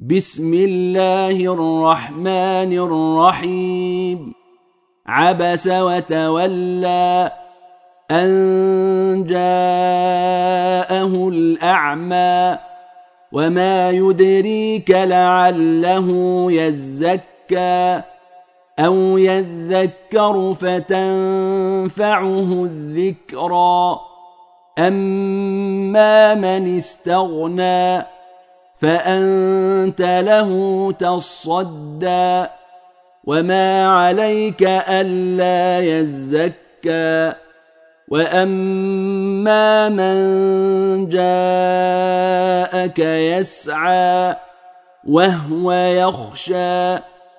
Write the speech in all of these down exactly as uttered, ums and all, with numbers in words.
بسم الله الرحمن الرحيم عبس وتولى أن جاءه الأعمى وما يدريك لعله يزكى أو يذكر فتنفعه الذكرى أما من استغنى فأنت له تصدى وما عليك ألا يزكى وأما من جاءك يسعى وهو يخشى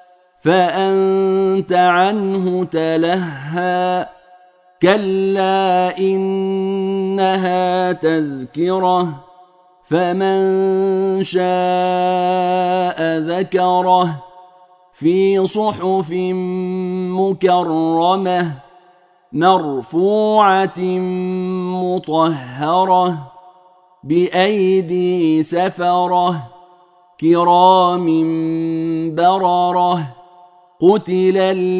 فأنت عنه تلهى كلا إنها تذكرة فمن شاء ذكره في صحف مكرمة مرفوعة مطهرة بأيدي سفرة كرام بررة قتل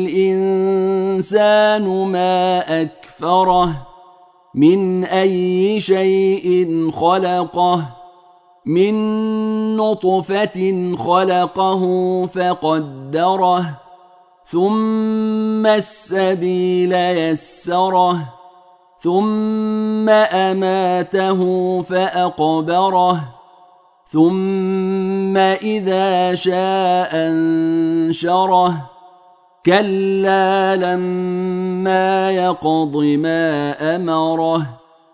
الإنسان ما أكفره من أي شيء خلقه من نطفة خلقه فقدره ثم السبيل يسره ثم أماته فأقبره ثم إذا شاء أنشره كلا لما يقض ما أمره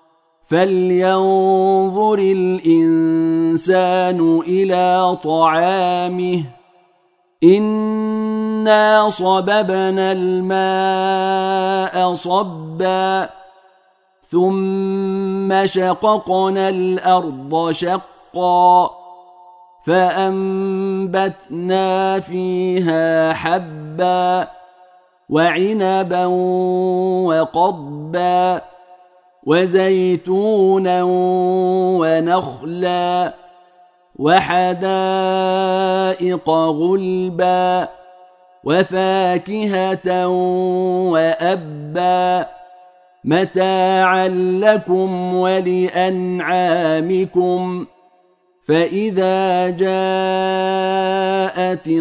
فلينظر الإنسان إلى طعامه إنا صببنا الماء صبا ثم شققنا الأرض شقا فأنبتنا فيها حبا وعنبا وقضبا وزيتونا ونخلا وحدائق غلبا وفاكهة وأبا متاعا لكم ولأنعامكم فإذا جاءت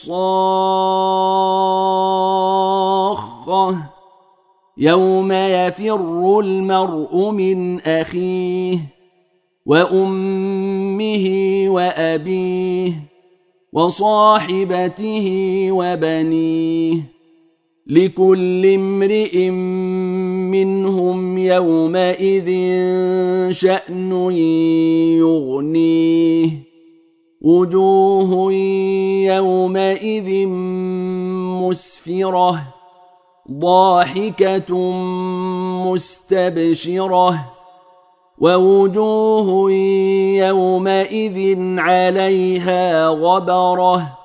الصاخة يوم يفر المرء من أخيه وأمه وأبيه وصاحبته وبنيه لكل امرئ منهم يومئذ شأن يغنيه وجوه يومئذ مسفرة ضاحكة مستبشرة ووجوه يومئذ عليها غبرة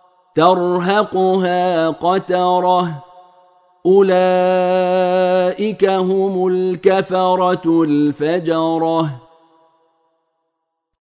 ترهقها قترة أولئك هم الكفرة الفجرة